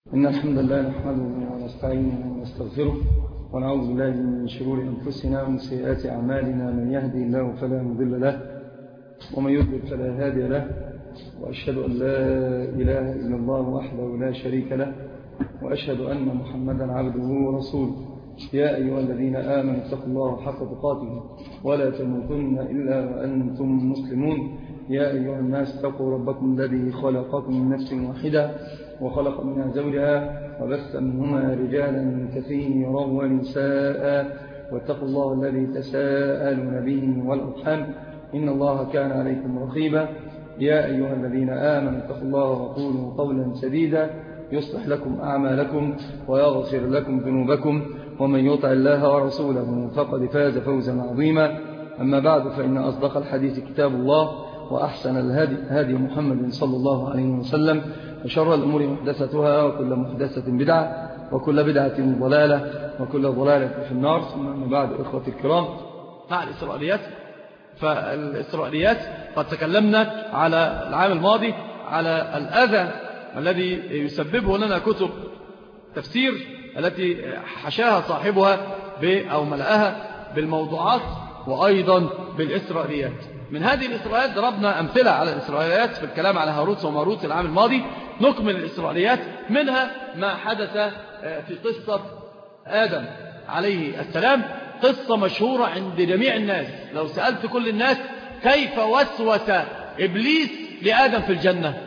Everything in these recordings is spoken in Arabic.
إن الحمد لله نحمده ونستعينه ونستغفره ونعوذ بالله من شرور أنفسنا ومن سيئات أعمالنا. من يهدي الله فلا مضل له ومن يضلل فلا هادي له، وأشهد أن لا إله إلا الله وحده لا شريك له، وأشهد أن محمدا عبده ورسوله. يا أيها الذين آمنوا اتقوا الله حق تقاته ولا تموتن إلا وأنتم مسلمون. يا أيها الناس اتقوا ربكم الذي خلقكم من نفس واحدة وخلق منها زوجها وبث منهما رجالا كثيرا ونساء، واتقوا الله الذي تساءلون به والأرحام إن الله كان عليكم رقيبا. يا أيها الذين آمنوا اتقوا الله وقولوا قولا سديدا يصلح لكم أعمالكم ويغفر لكم ذنوبكم، ومن يطع الله ورسوله فقد فاز فوزا عظيما. أما بعد، فإن أصدق الحديث كتاب الله، وأحسن الهدي هدي محمد صلى الله عليه وسلم، وشر الأمور محدثتها، وكل محدثة بدعة، وكل بدعة ضلالة، وكل ضلالة في النار. ثم بعد، إخوتي الكرام، مع الإسرائيليات. فالإسرائيليات قد تكلمنا على العام الماضي على الأذى الذي يسببه لنا كتب تفسير التي حشاها صاحبها أو ملأها بالموضوعات وأيضا بالإسرائيليات. من هذه الإسرائيليات ضربنا أمثلة على الإسرائيليات في الكلام على هاروت وماروت العام الماضي. نكمل الإسرائيليات، منها ما حدث في قصة آدم عليه السلام، قصة مشهورة عند جميع الناس. لو سألت كل الناس كيف وسوس إبليس لآدم في الجنة،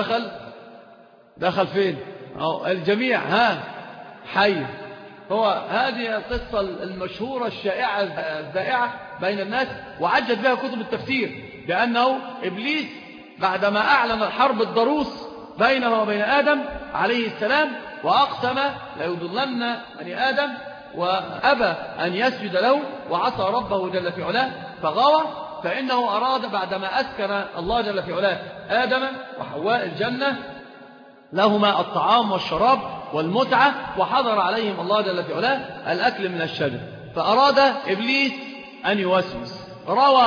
دخل فين؟ الجميع حي. هو هذه القصة المشهورة الشائعة الذائعة بين الناس، وعجت بها كتب التفسير بأنه إبليس بعدما أعلن الحرب الضروس بينه وبين آدم عليه السلام وأقسم ليضلن بني آدم، وأبى أن يسجد له وعصى ربه جل في علاه فغوى، فإنه أراد بعدما أسكن الله جل في علاه آدم وحواء الجنة لهما الطعام والشراب والمتعة، وحضر عليهم الله جل في علاه الأكل من الشجر، فأراد إبليس أن يوسوس. روى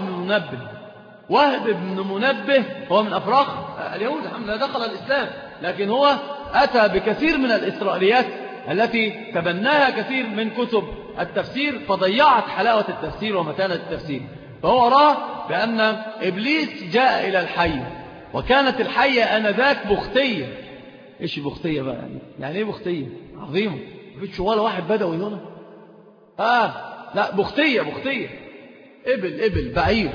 وهب بن منبه هو من أفراخ اليهود، الحمد لله دخل الإسلام، لكن هو أتى بكثير من الإسرائيليات التي تبناها كثير من كتب التفسير، فضيعت حلاوة التفسير ومتانة التفسير. فهو رأى بأن إبليس جاء إلى الحية، وكانت الحية آنذاك بختية. إيش بختية بقى؟ يعني إيه بختية؟ عظيمة، مفيش ولا واحد بدوي هنا. لا، بختية إبل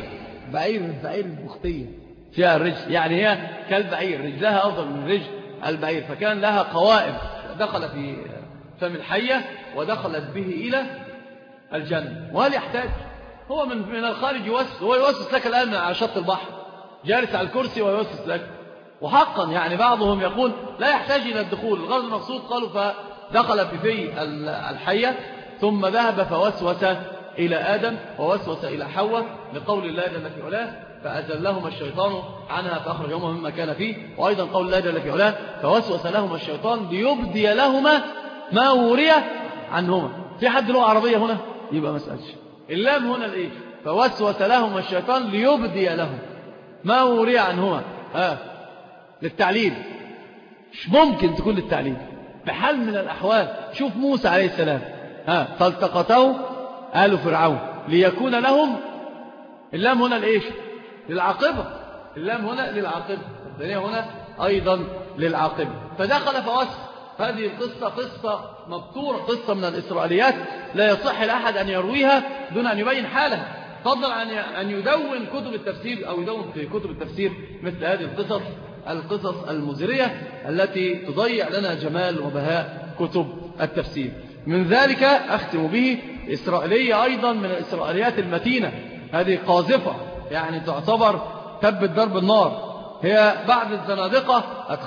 بعير بختية فيها الرجل، يعني هي كالبعير، رجلها أفضل من رجل البعير، فكان لها قوائم. دخل في فم الحية ودخلت به إلى الجنة. وهل يحتاج؟ هو من الخارج هو يوسوس لك الآن من على شط البحر، جالس على الكرسي ويوسوس لك. وحقا يعني بعضهم يقول لا يحتاج إلى الدخول، الغرض المقصود قالوا فدخل في الحية ثم ذهب فوسوس إلى آدم ووسوس إلى حواء، لقول الله جل في علاه فأزلهما الشيطان عنها فأخرجهما مما كان فيه. وأيضا قول الله جل في علاه فوسوس لهما الشيطان ليبدي لهما ما وري عنهما. في حد له عربية هنا؟ يبقى ما اسألش. اللام هنا الإيه؟ فوسوس لهما الشيطان ليبدي لهم ما وري عنهما، للتعليل. مش ممكن تكون للتعليل بحال من الأحوال. شوف موسى عليه السلام، فالتقطه آل فرعون ليكون لهم. اللام هنا لإيش؟ للعاقبة. اللام هنا للعاقبة، الثانية هنا أيضا للعاقبة. فدخل فوسوس. هذه القصة قصة مبتورة، قصة من الإسرائيليات لا يصح لأحد أن يرويها دون أن يبين حالها، فضل عن أن يدون كتب التفسير أو يدون في كتب التفسير مثل هذه القصص المزرية التي تضيع لنا جمال وبهاء كتب التفسير. من ذلك أختم به إسرائيلية أيضا من الإسرائيليات المتينة، هذه قاذفة، يعني تعتبر تبت درب النار. هي بعد الزنادقة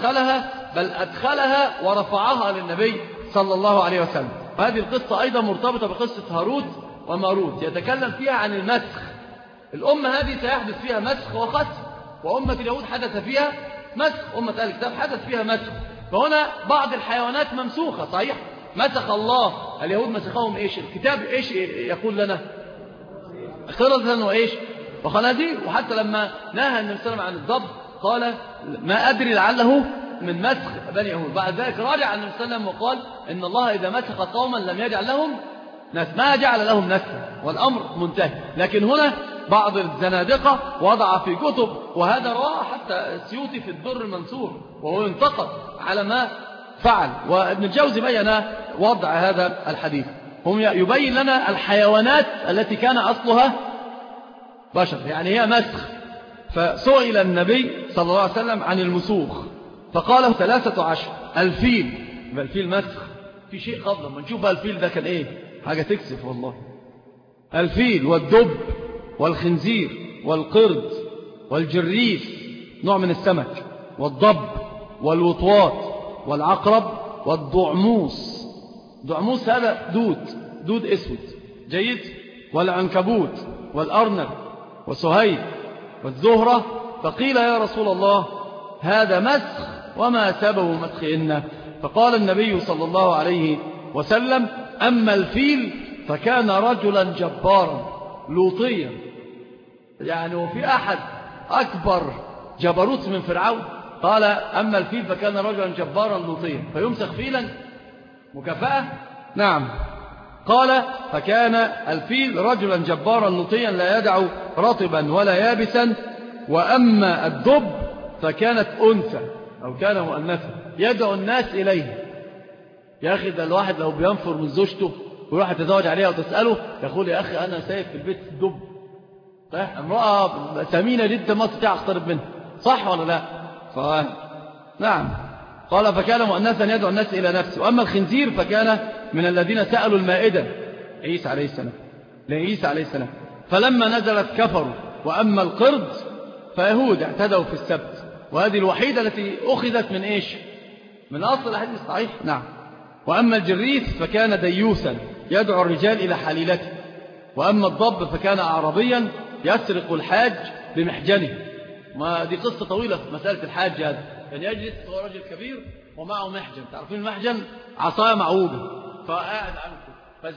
أدخلها ورفعها للنبي صلى الله عليه وسلم. هذه القصة أيضا مرتبطة بقصة هاروت وماروت، يتكلم فيها عن المسخ. الأمة هذه سيحدث فيها مسخ وختم، وأمة اليهود حدث فيها مسخ، أمة أهل الكتاب حدث فيها مسخ. فهنا بعض الحيوانات ممسوخة صحيح، مسخ الله اليهود، مسخهم إيش؟ الكتاب إيش يقول لنا؟ خرزا وإيش؟ وخنازير. وحتى لما نهى النبي صلى الله عليه وسلم عن الضب قال ما أدري لعله من مسخ بني يهود. بعد ذلك راجع عن النبي صلى الله عليه وسلم وقال إن الله إذا مسخ قوما لم يجعل لهم نسخ، ما جعل لهم نسخ، والأمر منتهي. لكن هنا بعض الزنادقة وضع في كتب، وهذا رواه حتى السيوطي في الدر المنثور وهو ينتقد على ما فعل، وابن الجوزي بين وضع هذا الحديث. هم يبين لنا الحيوانات التي كان أصلها بشر، يعني هي مسخ. فسئل النبي صلى الله عليه وسلم عن المسوخ فقال 13. الفيل، يبقى الفيل مسخ. في شيء قبل لما نشوف الفيل ده كان ايه، حاجة تكسف والله. الفيل والدب والخنزير والقرد والجريس نوع من السمك، والضب والوطواط والعقرب والضعموس. ضعموس هذا دود اسود جيد، والعنكبوت والأرنب وسهيل والزهرة. فقيل يا رسول الله هذا مسخ وما سبب مسخهن؟ فقال النبي صلى الله عليه وسلم أما الفيل فكان رجلا جبارا لوطيا. يعني وفي أحد أكبر جبروت من فرعون؟ قال أما الفيل فكان رجلا جبارا لوطيا، فيمسخ فيلا مكافأة؟ نعم. قال فكان الفيل رجلا جبارا لوطيا لا يدع رطبا ولا يابسا. وأما الدب فكانت أنثى أو كان مؤنثا يدعو الناس إليه. يا أخي ده الواحد لو بينفر من زوجته ويروح يتزوج عليها وتسأله يقول يا أخي أنا سايب في البيت الدب، امرأة ثمينة جدا ما تستطيع اقترب منها، صح ولا لا؟ نعم. قال فكان مؤنثا يدعو الناس إلى نفسه. وأما الخنزير فكان من الذين سألوا المائدة عيسى عليه السلام فلما نزلت كفروا. وأما القرد فيهود اعتدوا في السبت، وهذه الوحيدة التي أخذت من إيش؟ من أصل الحديث الصحيح. نعم. وأما الجريث فكان ديوثا يدعو الرجال إلى حليلته. وأما الضب فكان أعرابيا يسرق الحاج بمحجنه. ما دي قصة طويلة في مسألة الحاج هذا. كان يجلس هو رجل كبير ومعه محجن، تعرفين المحجن عصاية معوجة، فقاعد عنكم،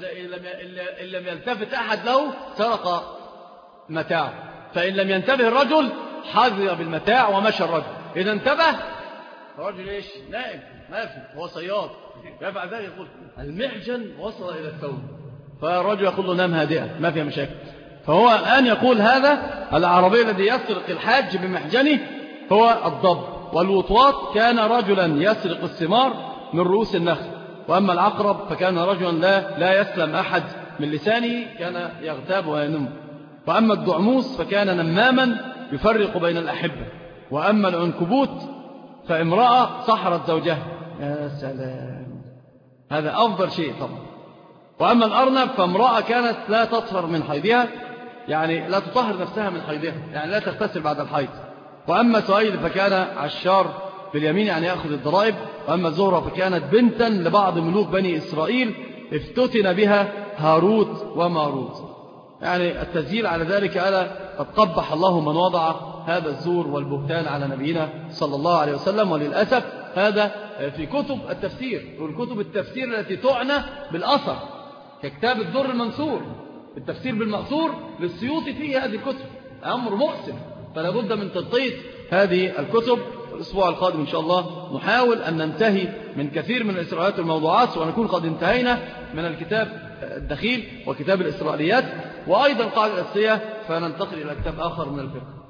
فإن لم يلتفت أحد له سرق متاعه، فإن لم ينتبه الرجل حظي بالمتاع ومشى الرجل. إذا انتبه الرجل إيش؟ نائم ما في، هو صياد يفعل ذلك، يقول المحجن وصل إلى الثوب، فالرجل يقول له نام هادئا ما فيها مشاكل. فهو الآن يقول هذا العربي الذي يسرق الحاج بمحجنه هو الضب. والوطواط كان رجلا يسرق الثمار من رؤوس النخل. وأما العقرب فكان رجلا لا يسلم أحد من لسانه، كان يغتاب وينم. وأما الضعموس فكان نماما يفرق بين الأحبة. وأما العنكبوت فامرأة سحرت زوجها. يا سلام، هذا أفضل شيء طبعا. وأما الأرنب فامرأة كانت لا تطهر من حيضها، يعني لا تطهر نفسها من حيضها، يعني لا تغتسل بعد الحيض. وأما سهيل فكان عشار باليمين، يعني يأخذ الضرائب. وأما الزهرة فكانت بنتا لبعض ملوك بني إسرائيل افتتن بها هاروت وماروت. يعني التسجيل على ذلك ألا قد قبح الله من وضع هذا الزور والبهتان على نبينا صلى الله عليه وسلم. وللأسف هذا في كتب التفسير، والكتب التفسير التي تعنى بالأثر ككتاب الدر المنثور، التفسير بالمأثور للسيوطي فيه هذه الكتب، أمر مؤسف. فلا بد من تغطية هذه الكتب. الأسبوع القادم إن شاء الله نحاول أن ننتهي من كثير من الإسرائيليات والموضوعات، ونكون قد انتهينا من الكتاب الدخيل وكتاب الإسرائيليات، وأيضا القاعدة الأساسية، فننتقل إلى كتاب آخر من الفقه.